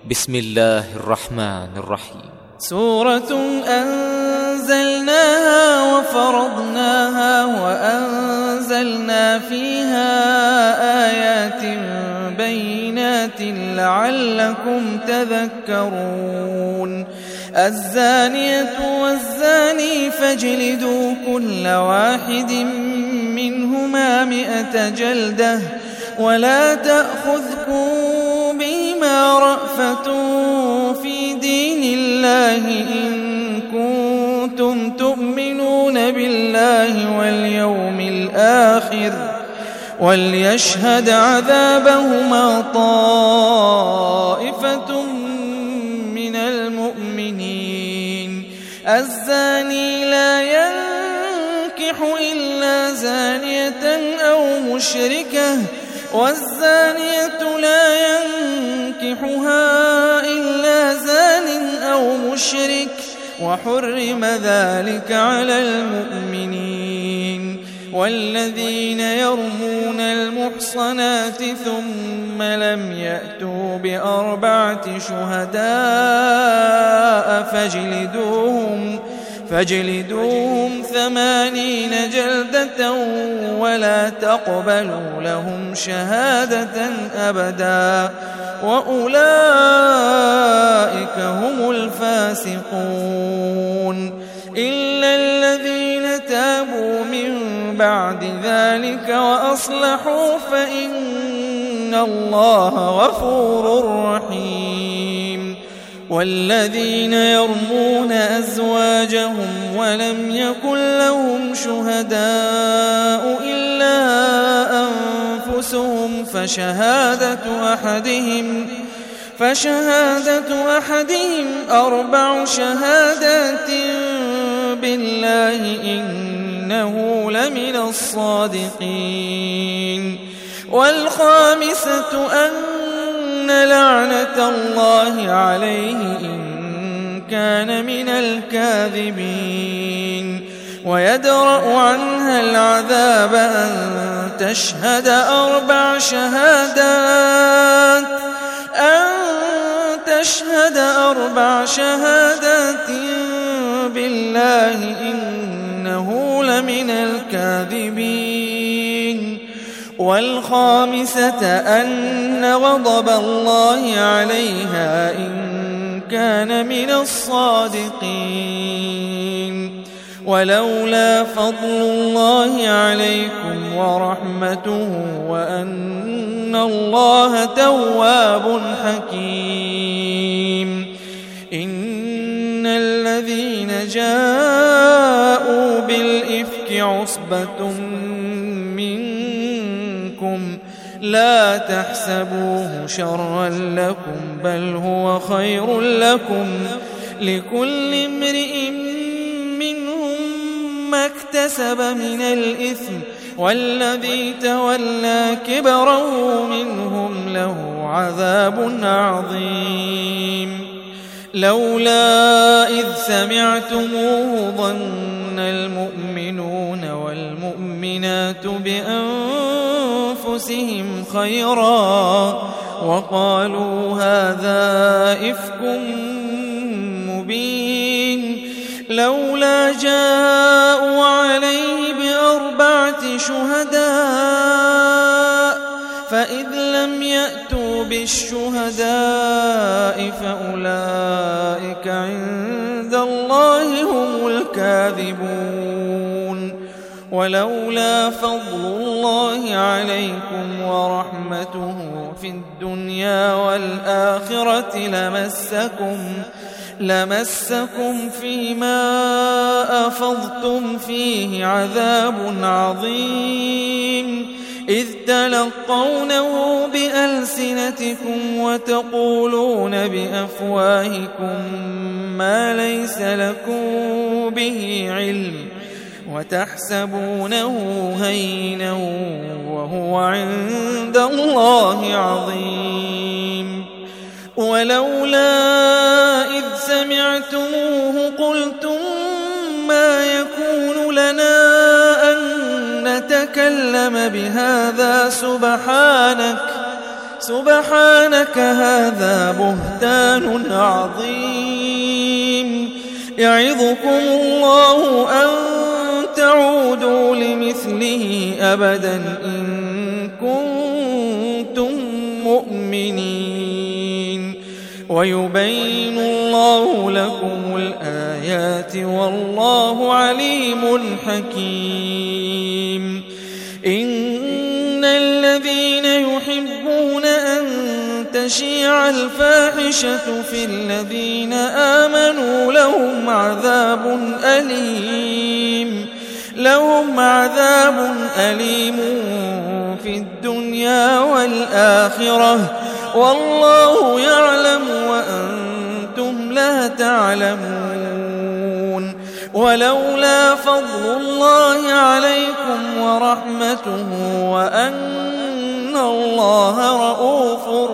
بسم الله الرحمن الرحيم. سورة أنزلناها وفرضناها وأنزلنا فيها آيات بينات لعلكم تذكرون. الزانية والزاني فاجلدوا كل واحد منهما 100 جلدة ولا تأخذكم بما رأفة في دين الله إن كنتم تؤمنون بالله واليوم الآخر وليشهد عذابهما طائفة من المؤمنين. الزاني لا ينكح إلا زانية أو مشركة والزانية لا ينكحها إلا زان أو مشرك وحرم ذلك على المؤمنين. والذين يرمون المحصنات ثم لم يأتوا ب4 شهداء فاجلدوهم 80 جلدة ولا تقبلوا لهم شهادة أبدا وأولئك هم الفاسقون. إلا الذين تابوا من بعد ذلك وأصلحوا فإن الله غفور رحيم. والذين يرمون أزواجهم ولم يكن لهم شهداء إلا أنفسهم فشهادة أحدهم 4 شهادات بالله إنه لمن الصادقين. والخامسة أن لعنة الله عليه إن كان من الكاذبين. ويدرأ عنها العذاب أن تشهد 4 شهادات بالله إنه لمن الكاذبين. والخامسة أن غضب الله عليها إن كان من الصادقين. ولولا فضل الله عليكم ورحمته وأن الله تواب حكيم. إن الذين جاءوا بالإفك عصبة منكم لا تحسبوه شرا لكم بل هو خير لكم لكل امرئ منهم ما اكتسب من الإثم والذي تولى كبره منهم له عذاب عظيم. لولا إذ سمعتموه ظن المؤمنون والمؤمنات بأنفسهم خيرا وقالوا هذا إفك مبين. لولا جاءوا عليه ب4 شهداء فإذ لم يأتوا بالشهداء فأولئك عند الله هم الكاذبون. ولولا فضل الله عليكم ورحمته في الدنيا والآخرة لمسكم فيما أفضتم فيه عذاب عظيم إذ تلقونه بألسنتكم وتقولون بأفواهكم ما ليس لكم به علم وتحسبونه هينا وهو عند الله عظيم. ولولا إذ سمعتموه قلتم ما يكون لنا أن نتكلم بهذا سبحانك هذا بهتان عظيم. يعظكم الله أن تعودوا لمثله أبدا إن كنتم مؤمنين. ويبين الله لكم الآيات والله عليم حكيم. إن الذين يحبون أن تشيع الفاحشة في الذين آمنوا لهم عذاب أليم في الدنيا والآخرة والله يعلم وأنتم لا تعلمون. ولولا فضل الله عليكم ورحمته وأن الله رؤوف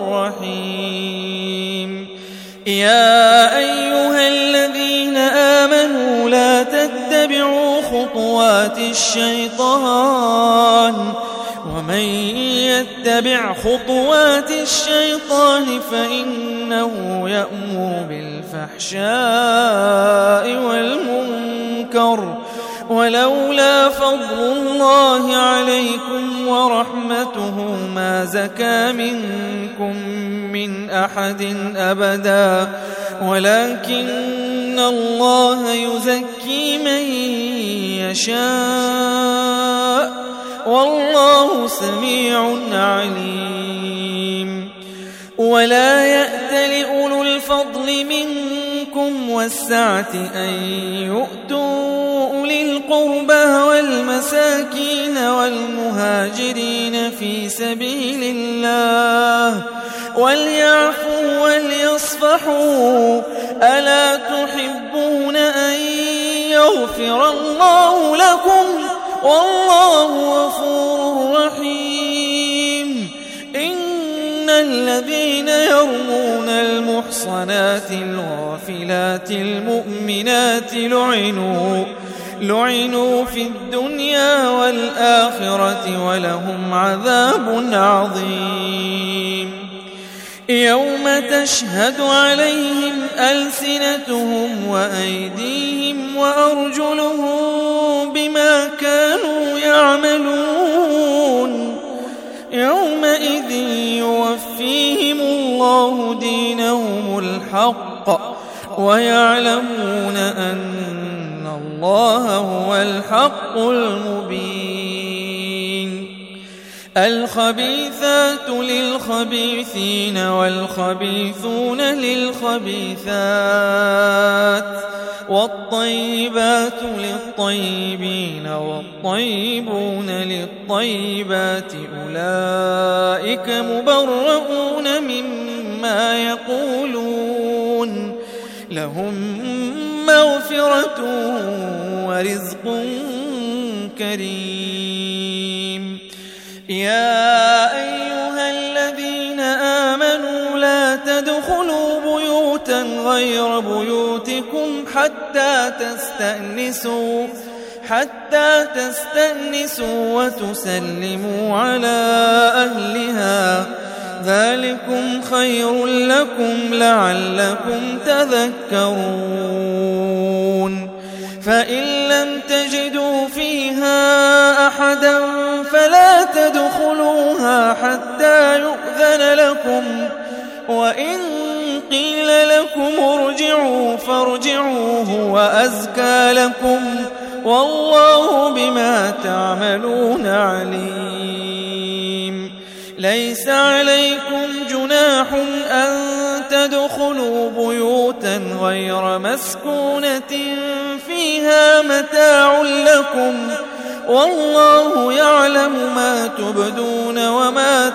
رحيم. يا أيها الذين آمنوا لا تتبعوا خطوات الشيطان ومن يتبع خطوات الشيطان فإنه يأمر بالفحشاء والمنكر. ولولا فضل الله عليكم ورحمته ما زكى منكم من أحد أبدا ولكن الله يزكي من يشاء والله سميع عليم. ولا يأتل أولو الفضل منكم والسعة أن يؤتوا أولي القربى والمساكين والمهاجرين في سبيل الله وليعفوا وليصفحوا. ألا تحبون أن يغفر الله لكم والله غفور رحيم. إن الذين يرمون المحصنات الغافلات المؤمنات لعنوا في الدنيا والآخرة ولهم عذاب عظيم. يوم تشهد عليهم ألسنتهم وأيديهم وأرجلهم بما كانوا يعملون. يومئذ يوفيهم الله دينهم الحق ويعلمون أن الله هو الحق المبين. الخبيثات للخبيثين والخبيثون للخبيثات والطيبات للطيبين والطيبون للطيبات أولئك مبرؤون مما يقولون لهم مغفرة ورزق كريم. يا أيها الذين آمنوا لا تدخلوا بيوتا غير بيوتكم حتى تستأنسوا وتسلموا على أهلها ذلكم خير لكم لعلكم تذكرون. فإن لم تجدوا فيها أحدا فلا تدخلوها حتى يؤذن لكم وإن قيل لكم ارجعوا فارجعوا هو أزكى لكم والله بما تعملون عليم. ليس عليكم جناح أن تدخلوا بيوتا غير مسكونة فيها متاع لكم والله يعلم ما تبدون وما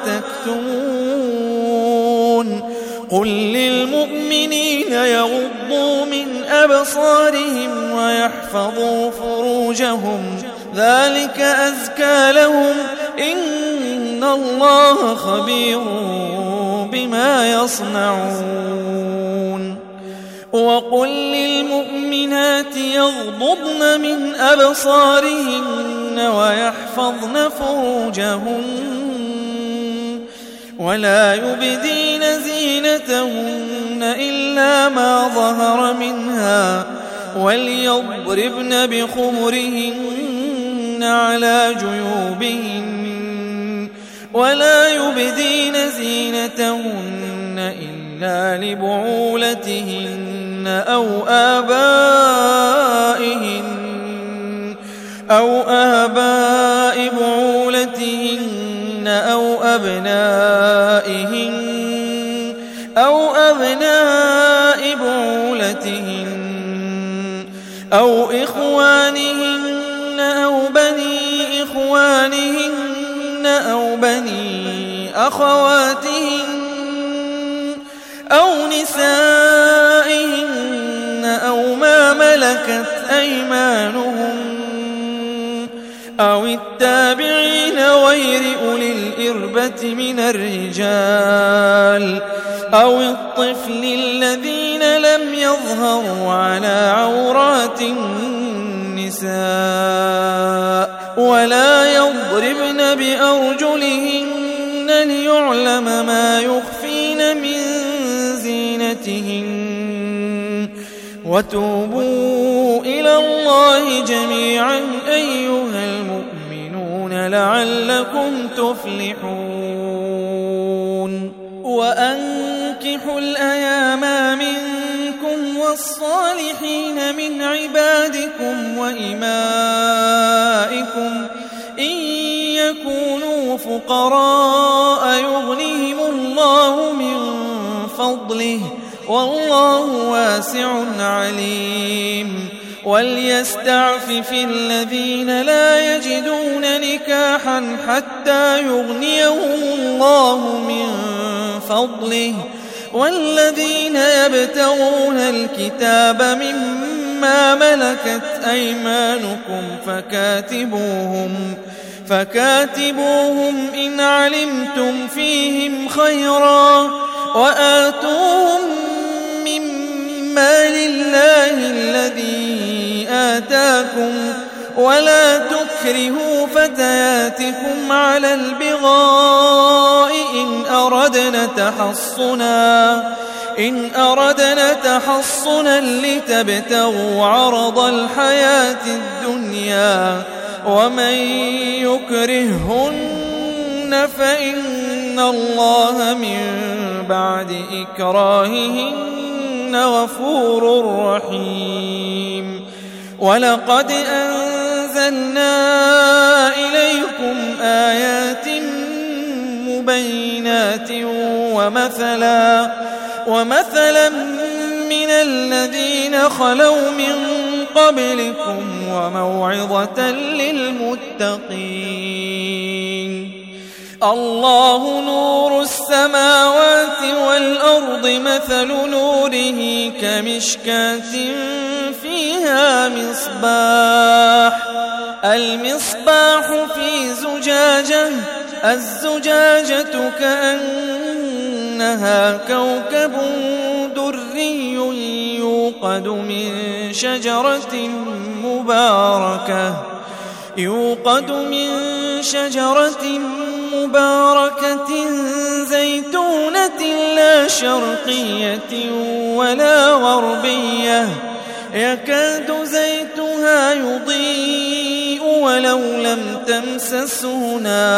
تكتمون. قل للمؤمنين يغضوا من أبصارهم ويحفظوا فروجهم ذلك أزكى لهم إن الله خبير بما يصنعون. وقل للمؤمنات يغضضن من أبصارهن ولا يبدين زينتهن إلا ما ظهر منها وليضربن بخمرهن على جيوبهن ولا يبدين زينتهن إلا لبعولتهن أو آباء بعولتهن أو أبناء بعولتهن أو إخوانهن أو بني إخوانهن أو بني أخواتهن أو نسائهن أو ما ملكت أيمانهن أو التابعين غير أولي الإربة من الرجال أو الطفل الذين لم يظهروا على عورات النساء ولا يضربن بأرجلهن ليعلم ما يخفين من زينتهن وتوبوا إلى الله جميعا أيها المؤمنون لعلكم تفلحون وأنكحوا الأيام منكم والصالحين من عبادكم وإمائكم إن يكونوا فقراء يغنيهم الله من فضله والله واسع عليم وليستعفف الذين لا يجدون نكاحا حتى يغنيهم الله من فضله والذين يبتغون الكتاب مما ملكت أيمانكم فكاتبوهم إن علمتم فيهم خيرا وآتوهم مما لله الذي آتاكم ولا تكرهوا فتياتكم على البغاء إن أردنا تحصنا لتبتغوا عرض الحياة الدنيا ومن يكرهن فإن الله من بعد إكراههن غفور رحيم ولقد أنزلنا إليكم آيات مبينات ومثلا من الذين خلوا من قبلكم وموعظة للمتقين الله نور السماوات والأرض مثل نوره كمشكاة فيها المصباح في زجاجة الزجاجة كأنها كوكب دري يوقد من شجرة مباركة زيتونة لا شرقية ولا غربية يكاد زيتها يضيء ولو لم تمسسه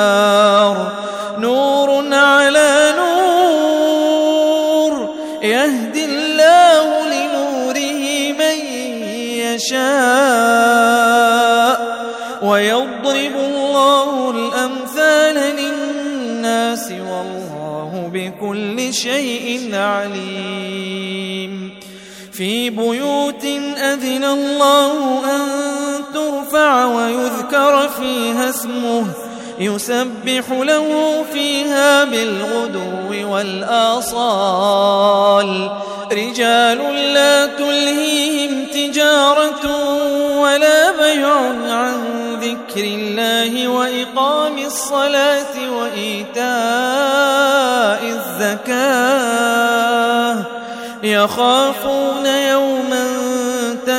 نور على نور يهدي الله لنوره من يشاء ويضرب الله الأمثال للناس والله بكل شيء عليم في بيوت أذن الله أن ترفع ويذكر فيها اسمه يسبح له فيها بالغدو والآصال رجال لا تلهيهم تجارة ولا بيع عن ذكر الله وإقام الصلاة وإيتاء الزكاة يخافون يوما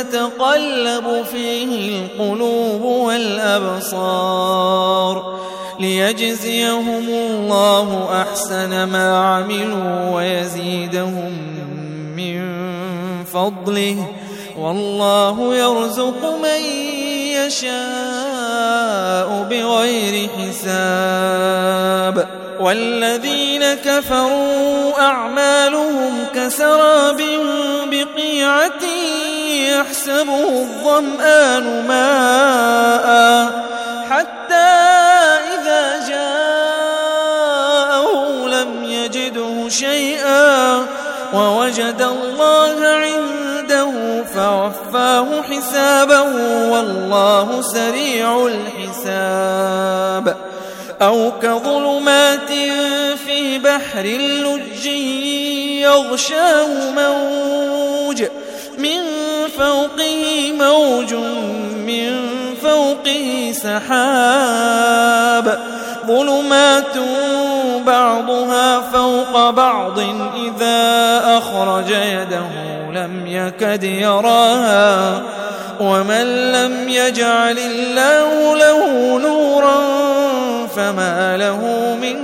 تتقلب فيه القلوب والأبصار ليجزيهم الله أحسن ما عملوا ويزيدهم من فضله والله يرزق من يشاء بغير حساب. والذين كفروا أعمالهم كسراب بقيعة يحسبه الظمآن ماء حتى إذا جاءه لم يجده شيئا ووجد الله عنده فوفاه حسابه والله سريع الحساب. أو كظلمات في بحر لج يغشاه موج من فوقه موج من فوقه سحاب ظلمات بعضها فوق بعض إذا أخرج يده لم يكد يراها ومن لم يجعل الله له نورا فما له من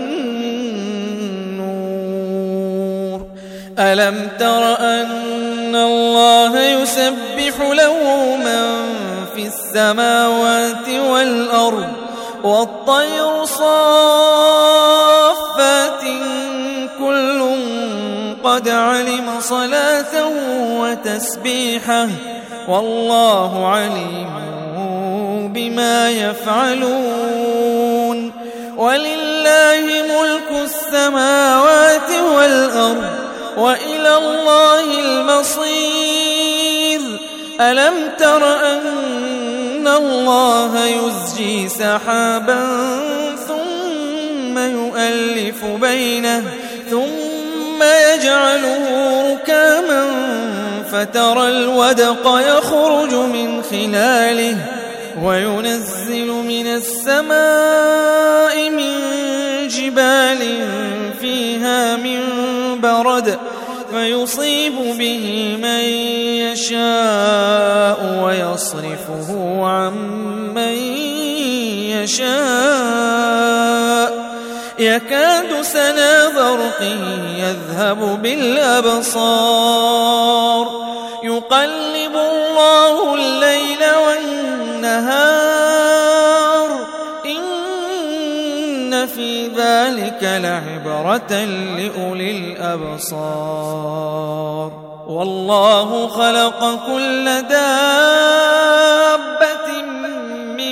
نور. ألم تر أن الله يسبح له من في السماوات والأرض والطير صافات كل قد علم صلاته وتسبيحه والله عليم بما يفعلون. ولله ملك السماوات والأرض وإلى الله المصير. ألم تر أن الله يزجي سحابا ثم يؤلف بينه ثم يجعله ركاما فترى الودق يخرج من خلاله وينزل من السماء من جبال فيها من برد فيصيب به من يشاء ويصرفه عن من يشاء يكاد سنا برقه يذهب بالأبصار يقلب الله الليل والنهار إن في ذلك لعبرة لأولي الأبصار. والله خلق كل دابة من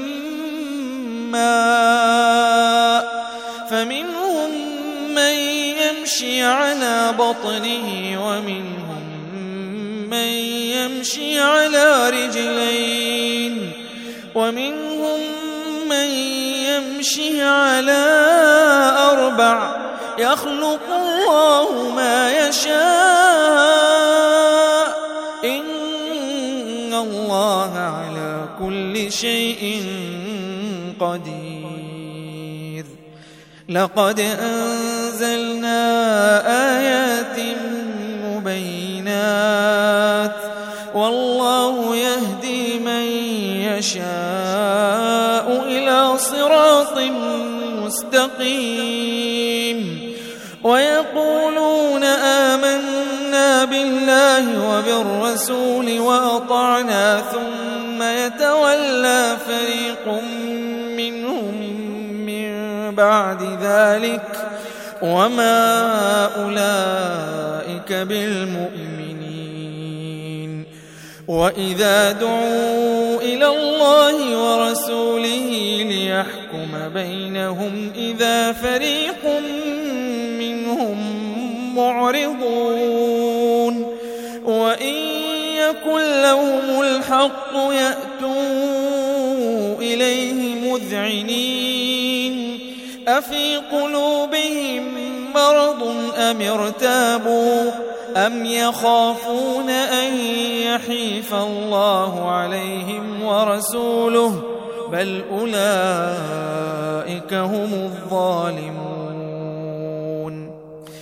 ماء فمنهم من يمشي على بطنه ومنهم من يمشي على رجلين ومنهم من يمشي على أربع يخلق الله ما يشاء إن الله على كل شيء قدير. لقد أنزلنا آيات مبينات والله يهدي من يشاء إلى صراط مستقيم. ويقولون آمنا بالله وبالرسول وأطعنا ثم يتولى فريق منهم من بعد ذلك وما أولئك بالمؤمنين. وإذا دعوا إلى الله ورسوله ليحكم بينهم إذا فريق منهم معرضون وإن يكن لهم الحق يأتوا إليه مذعنين أفي قلوبهم مرض أم ارتابوا أم يخافون أن يحيف الله عليهم ورسوله بل أولئك هم الظالمون.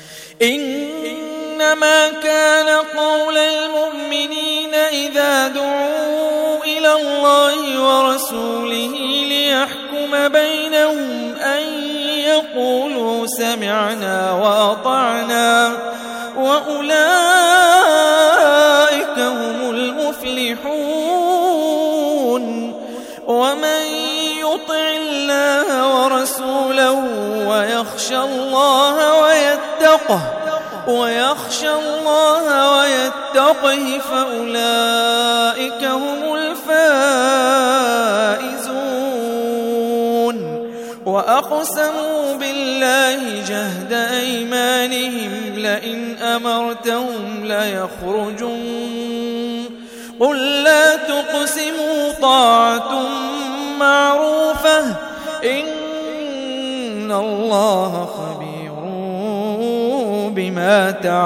إنما كان قول المؤمنين إذا دعوا إلى الله ورسوله ليحكم بينهم قولوا سمعنا وأطعنا وأولئك هم المفلحون. ومن يطع الله ورسوله ويخشى الله ويتقه فأولئك هم الفائزون. وأقسموا بالله جهد أيمانهم لئن أمرتهم ليخرجون قل لا تقسموا طاعة معروفة إن الله خبير بما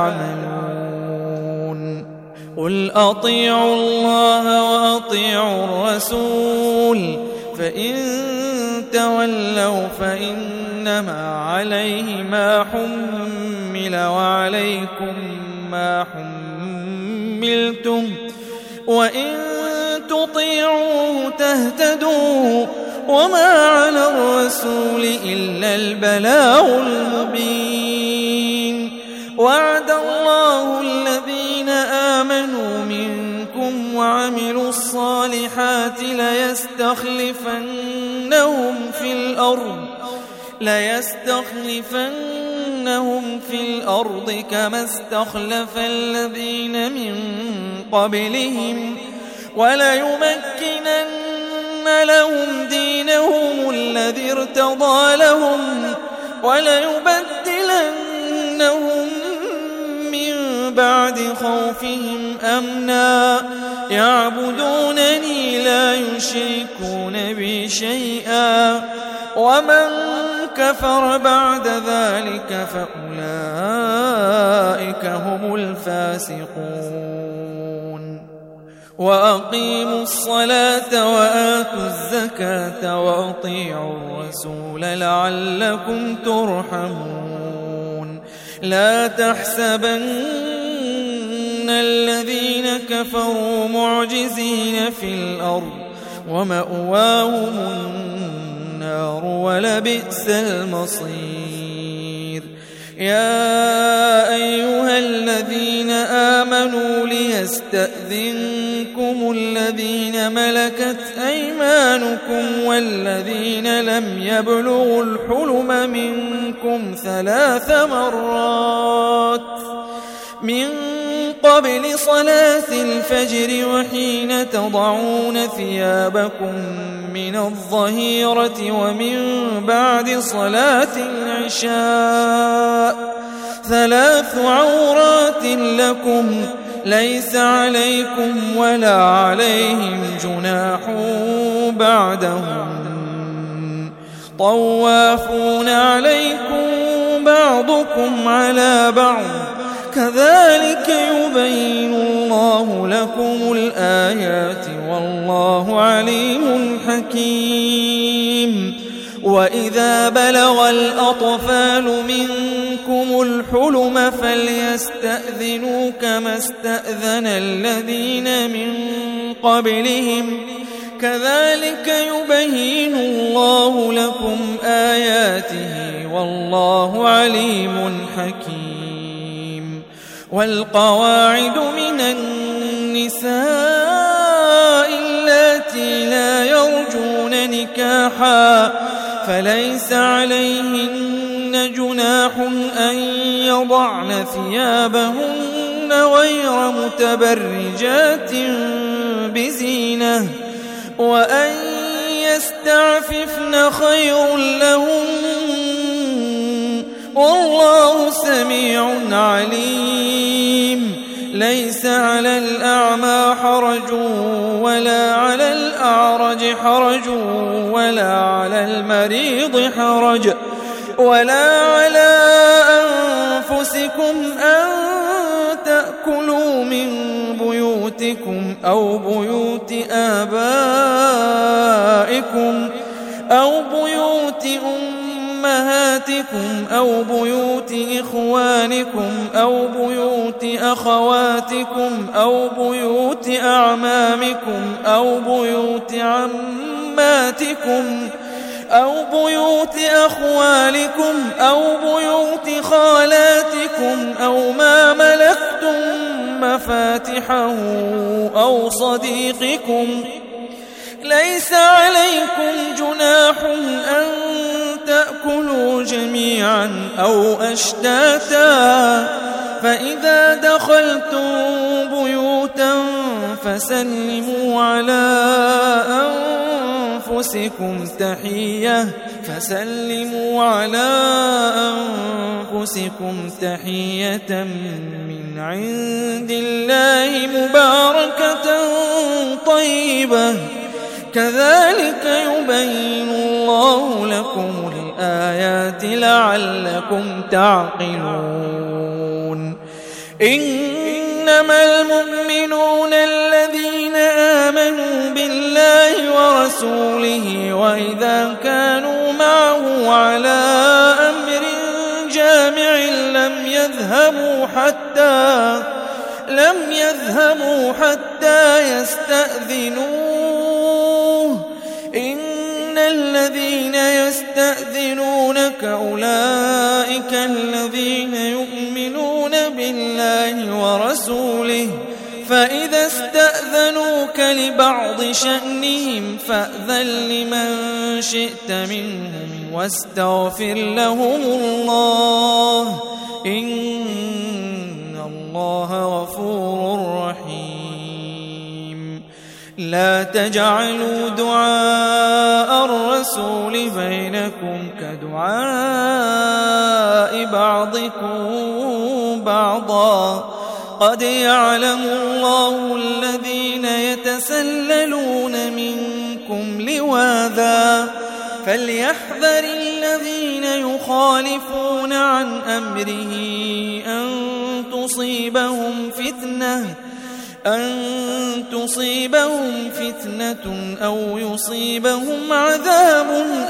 تعملون. قل أطيعوا الله وأطيعوا الرسول فإن تولوا فإنما عليه ما حمل وعليكم ما حملتم وإن تطيعوه تهتدوا وما على الرسول إلا البلاغ المبين. وعد الله الذين آمنوا منكم وعملوا الصالحات ليستخلفنهم في الأرض كما استخلف الذين من قبلهم وليمكنن لهم دينهم الذي ارتضى لهم وليبدلنهم من بعد خوفهم أمنا يعبدونني لا يشركون بي شيئا ومن كفر بعد ذلك فأولئك هم الفاسقون. وأقيموا الصلاة وآتوا الزكاة وأطيعوا الرسول لعلكم ترحمون. لا تحسبن الذين كفروا معجزين في الأرض ومأواهم النار ولبئس المصير. يا أيها الذين آمنوا ليستأذنكم الذين ملكت أيمانكم والذين لم يبلغوا الحلم منكم 3 مرات من قبل صلاة الفجر وحين تضعون ثيابكم من الظهيرة ومن بعد صلاة العشاء 3 عورات لكم ليس عليكم ولا عليهم جناح بعدهم طوافون عليكم بعضكم على بعض كذلك يبين الله لكم الآيات والله عليم حكيم. وإذا بلغ الأطفال منكم الحلم فليستأذنوا كما استأذن الذين من قبلهم كذلك يبين الله لكم آياته والله عليم حكيم. والقواعد من النساء اللاتي لا يرجون نكاحا فليس عليهن جناح أن يضعن ثيابهن غير متبرجات بزينة وأن يستعففن خير لهم والله سميع عليم. ليس على الأعمى حرج ولا على الأعرج حرج ولا على المريض حرج ولا على أنفسكم أن تأكلوا من بيوتكم أو بيوت آبائكم أو بيوت أمهاتكم أو بيوت إخوانكم أو بيوت أخواتكم أو بيوت أعمامكم أو بيوت عماتكم أو بيوت أخوالكم أو بيوت خالاتكم أو ما ملكتم مفاتحه أو صديقكم. ليس عليكم جناح أن تأكلوا جميعا أو أشتاتا، فإذا دخلتم بيوتا فسلموا على أنفسكم تحية من عند الله مباركة طيبة، كذلك يبين الله لكم الآيات لعلكم تعقلون. إنما المؤمنون الذين آمنوا بالله ورسوله وإذا كانوا معه على أمر جامع لم يذهبوا حتى يستأذنوه. إن الذين يستأذنونك أولئك الذين يؤمنون بالله ورسوله، فإذا استأذنوك لبعض شأنهم فأذن لمن شئت منهم واستغفر لهم الله، إن الله غفور رحيم. لا تجعلوا دعاء الرسول بينكم كدعاء بعضكم بعضا، قد يعلم الله الذين يتسللون منكم لواذا، فليحذر الذين يخالفون عن أمره أن تصيبهم فتنة أو يصيبهم عذاب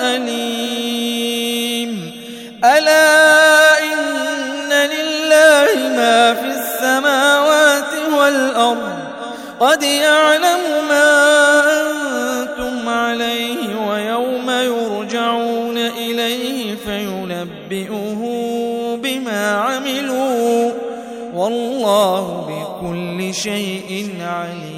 أليم. ألا إن لله ما في السماوات والأرض، قد يعلم ما أنتم عليه ويوم يرجعون إليه فينبئه بما عملوا، والله بكل شيء عليم.